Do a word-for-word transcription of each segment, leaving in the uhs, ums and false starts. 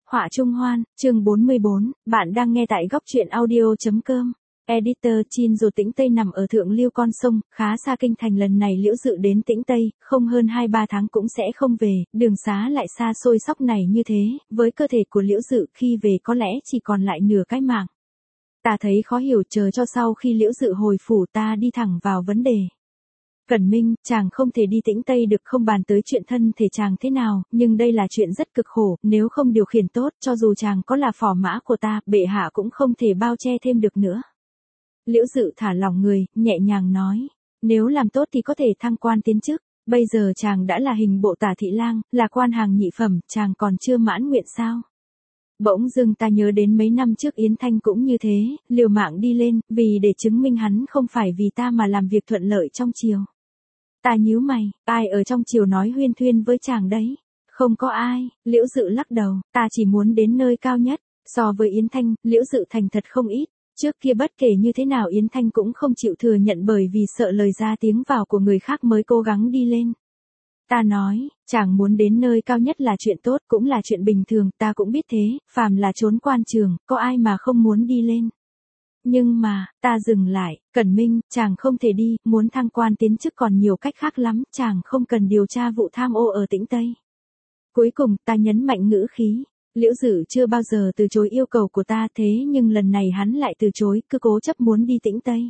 Họa Trung Hoan, chương bốn mươi bốn, bạn đang nghe tại góc truyện audio.com. Editor Chin dù Tĩnh Tây nằm ở thượng lưu con sông, khá xa kinh thành, lần này Liễu Dự đến Tĩnh Tây, không hơn hai ba tháng cũng sẽ không về, đường xá lại xa xôi sóc này như thế, với cơ thể của Liễu Dự khi về có lẽ chỉ còn lại nửa cái mạng. Ta thấy khó hiểu, chờ cho sau khi Liễu Dự hồi phủ ta đi thẳng vào vấn đề. Cẩn Minh, chàng không thể đi Tĩnh Tây được, không bàn tới chuyện thân thể chàng thế nào, nhưng đây là chuyện rất cực khổ, nếu không điều khiển tốt, cho dù chàng có là phò mã của ta, bệ hạ cũng không thể bao che thêm được nữa. Liễu Dự thả lỏng người, nhẹ nhàng nói, nếu làm tốt thì có thể thăng quan tiến chức, bây giờ chàng đã là hình bộ tả thị lang, là quan hàng nhị phẩm, chàng còn chưa mãn nguyện sao? Bỗng dưng ta nhớ đến mấy năm trước Yến Thanh cũng như thế, liều mạng đi lên, vì để chứng minh hắn không phải vì ta mà làm việc thuận lợi trong triều. Ta nhíu mày, ai ở trong triều nói huyên thuyên với chàng đấy? Không có ai. Liễu Dự lắc đầu, ta chỉ muốn đến nơi cao nhất. So với Yến Thanh, Liễu Dự thành thật không ít. Trước kia bất kể như thế nào Yến Thanh cũng không chịu thừa nhận, bởi vì sợ lời ra tiếng vào của người khác mới cố gắng đi lên. Ta nói, chàng muốn đến nơi cao nhất là chuyện tốt, cũng là chuyện bình thường, ta cũng biết thế, phàm là trốn quan trường, có ai mà không muốn đi lên. Nhưng mà, ta dừng lại, Cẩn Minh, chàng không thể đi, muốn thăng quan tiến chức còn nhiều cách khác lắm, chàng không cần điều tra vụ tham ô ở Tĩnh Tây. Cuối cùng, ta nhấn mạnh ngữ khí, Liễu Dự chưa bao giờ từ chối yêu cầu của ta, thế nhưng lần này hắn lại từ chối, cứ cố chấp muốn đi Tĩnh Tây.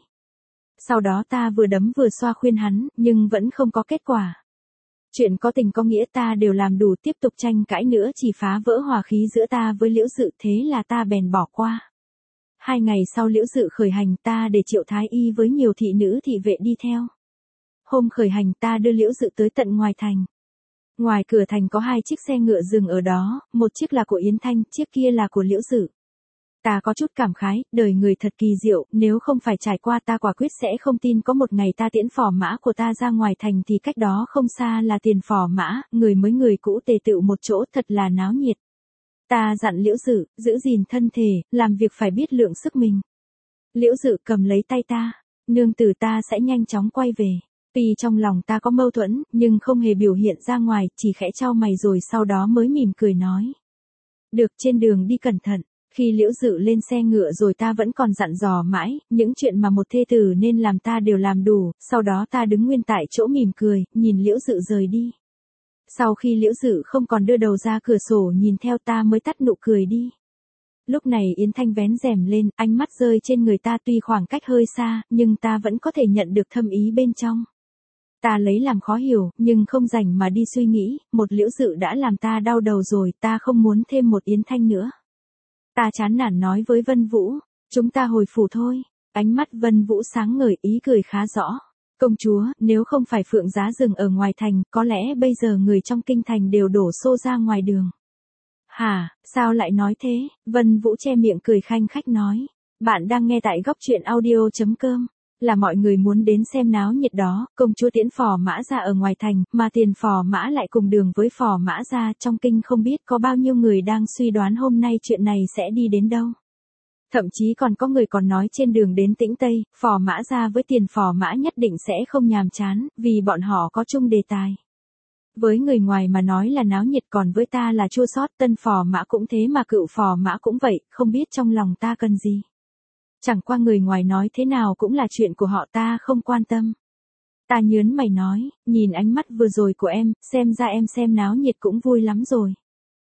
Sau đó ta vừa đấm vừa xoa khuyên hắn, nhưng vẫn không có kết quả. Chuyện có tình có nghĩa ta đều làm đủ, tiếp tục tranh cãi nữa chỉ phá vỡ hòa khí giữa ta với Liễu Dự, thế là ta bèn bỏ qua. Hai ngày sau Liễu Dự khởi hành, ta để Triệu Thái Y với nhiều thị nữ thị vệ đi theo. Hôm khởi hành ta đưa Liễu Dự tới tận ngoài thành. Ngoài cửa thành có hai chiếc xe ngựa dừng ở đó, một chiếc là của Yến Thanh, chiếc kia là của Liễu Dự. Ta có chút cảm khái, đời người thật kỳ diệu, nếu không phải trải qua ta quả quyết sẽ không tin có một ngày ta tiễn phò mã của ta ra ngoài thành thì cách đó không xa là tiền phò mã, người mới người cũ tề tựu một chỗ, thật là náo nhiệt. Ta dặn Liễu Dự, giữ gìn thân thể, làm việc phải biết lượng sức mình. Liễu Dự cầm lấy tay ta, nương tử ta sẽ nhanh chóng quay về. Tuy trong lòng ta có mâu thuẫn, nhưng không hề biểu hiện ra ngoài, chỉ khẽ chau mày rồi sau đó mới mỉm cười nói. Được, trên đường đi cẩn thận. Khi Liễu Dự lên xe ngựa rồi ta vẫn còn dặn dò mãi, những chuyện mà một thê tử nên làm ta đều làm đủ, sau đó ta đứng nguyên tại chỗ mỉm cười, nhìn Liễu Dự rời đi. Sau khi Liễu Dự không còn đưa đầu ra cửa sổ nhìn theo ta mới tắt nụ cười đi. Lúc này Yến Thanh vén rèm lên, ánh mắt rơi trên người ta, tuy khoảng cách hơi xa, nhưng ta vẫn có thể nhận được thâm ý bên trong. Ta lấy làm khó hiểu, nhưng không rảnh mà đi suy nghĩ, một Liễu Dự đã làm ta đau đầu rồi, ta không muốn thêm một Yến Thanh nữa. Ta chán nản nói với Vân Vũ, chúng ta hồi phủ thôi. Ánh mắt Vân Vũ sáng ngời, ý cười khá rõ. Công chúa, nếu không phải Phượng Giá Rừng ở ngoài thành, có lẽ bây giờ người trong kinh thành đều đổ xô ra ngoài đường. Hả, sao lại nói thế? Vân Vũ che miệng cười khanh khách nói. Bạn đang nghe tại góc truyện audio.com. Là mọi người muốn đến xem náo nhiệt đó, công chúa tiễn phò mã ra ở ngoài thành, mà tiền phò mã lại cùng đường với phò mã ra, trong kinh không biết có bao nhiêu người đang suy đoán hôm nay chuyện này sẽ đi đến đâu. Thậm chí còn có người còn nói trên đường đến Tĩnh Tây, phò mã ra với tiền phò mã nhất định sẽ không nhàm chán, vì bọn họ có chung đề tài. Với người ngoài mà nói là náo nhiệt, còn với ta là chua xót, tân phò mã cũng thế mà cựu phò mã cũng vậy, không biết trong lòng ta cần gì. Chẳng qua người ngoài nói thế nào cũng là chuyện của họ, ta không quan tâm. Ta nhớn mày nói, nhìn ánh mắt vừa rồi của em, xem ra em xem náo nhiệt cũng vui lắm rồi.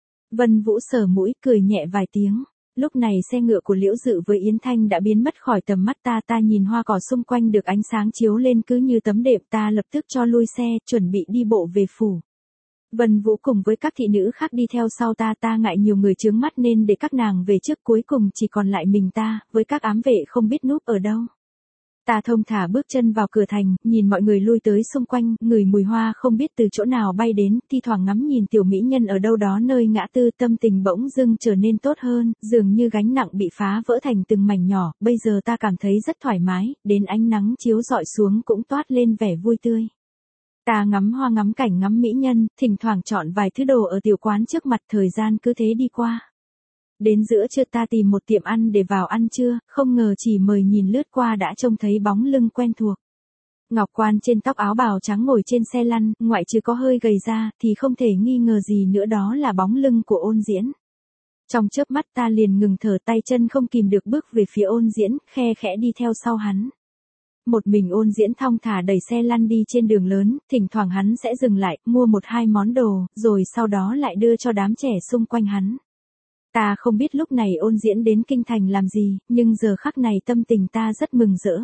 Vân Vũ sờ mũi cười nhẹ vài tiếng. Lúc này xe ngựa của Liễu Dự với Yến Thanh đã biến mất khỏi tầm mắt ta, ta nhìn hoa cỏ xung quanh được ánh sáng chiếu lên cứ như tấm đệm, ta lập tức cho lui xe, chuẩn bị đi bộ về phủ. Vân Vũ cùng với các thị nữ khác đi theo sau ta, ta ngại nhiều người chướng mắt nên để các nàng về trước, cuối cùng chỉ còn lại mình ta, với các ám vệ không biết núp ở đâu. Ta thông thả bước chân vào cửa thành, nhìn mọi người lui tới xung quanh, ngửi mùi hoa không biết từ chỗ nào bay đến, thi thoảng ngắm nhìn tiểu mỹ nhân ở đâu đó nơi ngã tư, tâm tình bỗng dưng trở nên tốt hơn, dường như gánh nặng bị phá vỡ thành từng mảnh nhỏ, bây giờ ta cảm thấy rất thoải mái, đến ánh nắng chiếu rọi xuống cũng toát lên vẻ vui tươi. Ta ngắm hoa ngắm cảnh ngắm mỹ nhân, thỉnh thoảng chọn vài thứ đồ ở tiểu quán trước mặt, thời gian cứ thế đi qua. Đến giữa trưa ta tìm một tiệm ăn để vào ăn trưa, không ngờ chỉ mời nhìn lướt qua đã trông thấy bóng lưng quen thuộc. Ngọc Quan trên tóc áo bào trắng ngồi trên xe lăn, ngoại trừ có hơi gầy ra, thì không thể nghi ngờ gì nữa đó là bóng lưng của Ôn Diễn. Trong chớp mắt ta liền ngừng thở, tay chân không kìm được bước về phía Ôn Diễn, khe khẽ đi theo sau hắn. Một mình Ôn Diễn thong thả đẩy xe lăn đi trên đường lớn, thỉnh thoảng hắn sẽ dừng lại, mua một hai món đồ, rồi sau đó lại đưa cho đám trẻ xung quanh hắn. Ta không biết lúc này Ôn Diễn đến kinh thành làm gì, nhưng giờ khắc này tâm tình ta rất mừng rỡ.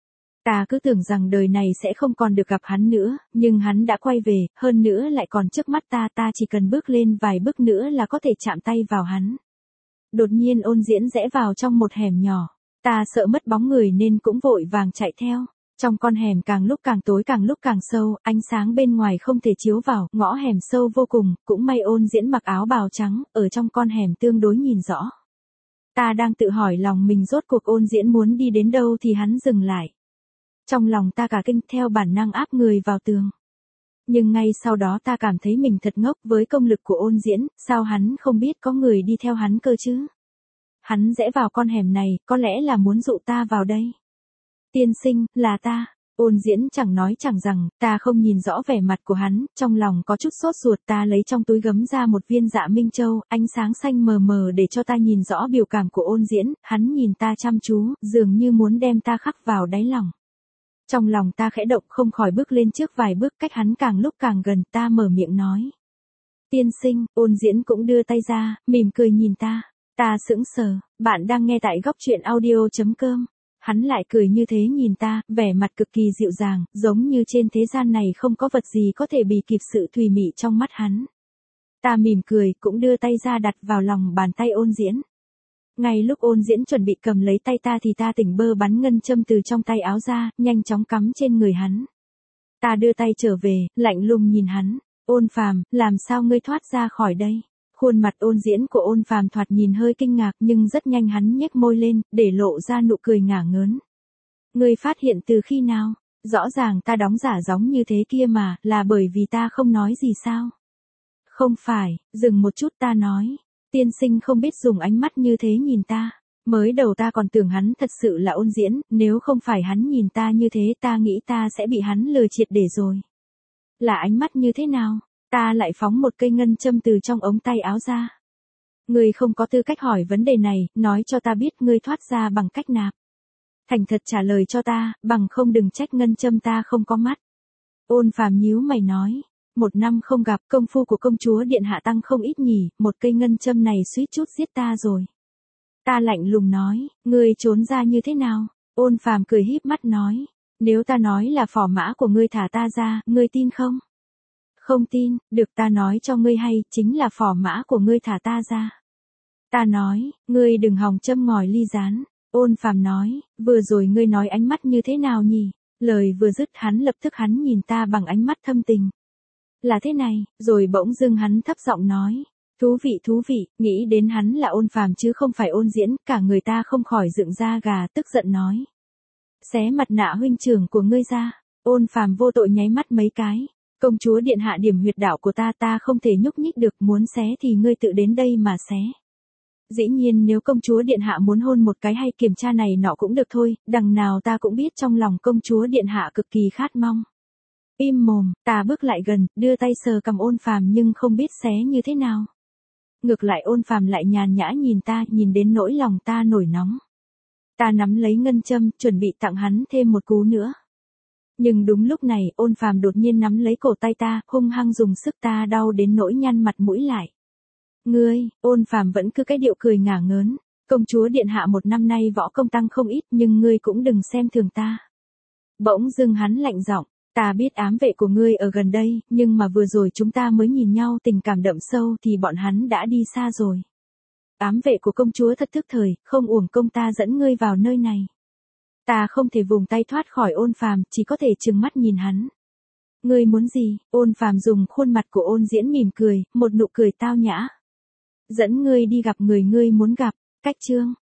Ta cứ tưởng rằng đời này sẽ không còn được gặp hắn nữa, nhưng hắn đã quay về, hơn nữa lại còn trước mắt ta, ta chỉ cần bước lên vài bước nữa là có thể chạm tay vào hắn. Đột nhiên Ôn Diễn rẽ vào trong một hẻm nhỏ, ta sợ mất bóng người nên cũng vội vàng chạy theo. Trong con hẻm càng lúc càng tối, càng lúc càng sâu, ánh sáng bên ngoài không thể chiếu vào, ngõ hẻm sâu vô cùng, cũng may Ôn Diễn mặc áo bào trắng, ở trong con hẻm tương đối nhìn rõ. Ta đang tự hỏi lòng mình rốt cuộc Ôn Diễn muốn đi đến đâu thì hắn dừng lại. Trong lòng ta cả kinh, theo bản năng áp người vào tường. Nhưng ngay sau đó ta cảm thấy mình thật ngốc, với công lực của Ôn Diễn, sao hắn không biết có người đi theo hắn cơ chứ? Hắn rẽ vào con hẻm này, có lẽ là muốn dụ ta vào đây. Tiên sinh, là ta. Ôn Diễn chẳng nói chẳng rằng, ta không nhìn rõ vẻ mặt của hắn, trong lòng có chút sốt ruột, ta lấy trong túi gấm ra một viên Dạ Minh Châu, ánh sáng xanh mờ mờ để cho ta nhìn rõ biểu cảm của Ôn Diễn, hắn nhìn ta chăm chú, dường như muốn đem ta khắc vào đáy lòng. Trong lòng ta khẽ động, không khỏi bước lên trước vài bước, cách hắn càng lúc càng gần, ta mở miệng nói. Tiên sinh. Ôn Diễn cũng đưa tay ra, mỉm cười nhìn ta. Ta sững sờ, bạn đang nghe tại góc truyện audio chấm com. Hắn lại cười như thế nhìn ta, vẻ mặt cực kỳ dịu dàng, giống như trên thế gian này không có vật gì có thể bì kịp sự thùy mị trong mắt hắn. Ta mỉm cười, cũng đưa tay ra đặt vào lòng bàn tay Ôn Diễn. Ngay lúc Ôn Diễn chuẩn bị cầm lấy tay ta thì ta tỉnh bơ bắn ngân châm từ trong tay áo ra, nhanh chóng cắm trên người hắn. Ta đưa tay trở về, lạnh lùng nhìn hắn. Ôn Phàm, làm sao ngươi thoát ra khỏi đây? Khuôn mặt Ôn Diễn của Ôn Phàm thoạt nhìn hơi kinh ngạc, nhưng rất nhanh hắn nhếch môi lên, để lộ ra nụ cười ngả ngớn. Ngươi phát hiện từ khi nào? Rõ ràng ta đóng giả giống như thế kia mà, là bởi vì ta không nói gì sao? Không phải, dừng một chút ta nói. Tiên sinh không biết dùng ánh mắt như thế nhìn ta. Mới đầu ta còn tưởng hắn thật sự là Ôn Diễn, nếu không phải hắn nhìn ta như thế ta nghĩ ta sẽ bị hắn lừa triệt để rồi. Là ánh mắt như thế nào? Ta lại phóng một cây ngân châm từ trong ống tay áo ra. Ngươi không có tư cách hỏi vấn đề này, nói cho ta biết ngươi thoát ra bằng cách nào. Thành thật trả lời cho ta, bằng không đừng trách ngân châm ta không có mắt. Ôn Phàm nhíu mày nói. Một năm không gặp, công phu của công chúa điện hạ tăng không ít nhỉ, một cây ngân châm này suýt chút giết ta rồi. Ta lạnh lùng nói, ngươi trốn ra như thế nào? Ôn Phàm cười híp mắt nói, nếu ta nói là phò mã của ngươi thả ta ra, ngươi tin không? Không tin, được, ta nói cho ngươi hay, chính là phò mã của ngươi thả ta ra. Ta nói, ngươi đừng hòng châm ngòi ly gián. Ôn Phàm nói, vừa rồi ngươi nói ánh mắt như thế nào nhỉ? Lời vừa dứt hắn lập tức hắn nhìn ta bằng ánh mắt thâm tình. Là thế này, rồi bỗng dưng hắn thấp giọng nói. Thú vị thú vị, nghĩ đến hắn là Ôn Phàm chứ không phải Ôn Diễn, cả người ta không khỏi dựng da gà, tức giận nói. Xé mặt nạ huynh trưởng của ngươi ra. Ôn Phàm vô tội nháy mắt mấy cái. Công chúa điện hạ điểm huyệt đạo của ta, ta không thể nhúc nhích được, muốn xé thì ngươi tự đến đây mà xé. Dĩ nhiên nếu công chúa điện hạ muốn hôn một cái hay kiểm tra này nọ cũng được thôi, đằng nào ta cũng biết trong lòng công chúa điện hạ cực kỳ khát mong. Im mồm, ta bước lại gần, đưa tay sờ cầm Ôn Phàm nhưng không biết xé như thế nào. Ngược lại Ôn Phàm lại nhàn nhã nhìn ta, nhìn đến nỗi lòng ta nổi nóng. Ta nắm lấy ngân châm, chuẩn bị tặng hắn thêm một cú nữa. Nhưng đúng lúc này, Ôn Phàm đột nhiên nắm lấy cổ tay ta, hung hăng dùng sức, ta đau đến nỗi nhăn mặt mũi lại. Ngươi, Ôn Phàm vẫn cứ cái điệu cười ngả ngớn. Công chúa điện hạ một năm nay võ công tăng không ít, nhưng ngươi cũng đừng xem thường ta. Bỗng dưng hắn lạnh giọng. Ta biết ám vệ của ngươi ở gần đây, nhưng mà vừa rồi chúng ta mới nhìn nhau tình cảm đậm sâu thì bọn hắn đã đi xa rồi. Ám vệ của công chúa thật thức thời, không uổng công ta dẫn ngươi vào nơi này. Ta không thể vùng tay thoát khỏi Ôn Phàm, chỉ có thể trừng mắt nhìn hắn. Ngươi muốn gì? Ôn Phàm dùng khuôn mặt của Ôn Diễn mỉm cười, một nụ cười tao nhã. Dẫn ngươi đi gặp người ngươi muốn gặp. Cách chương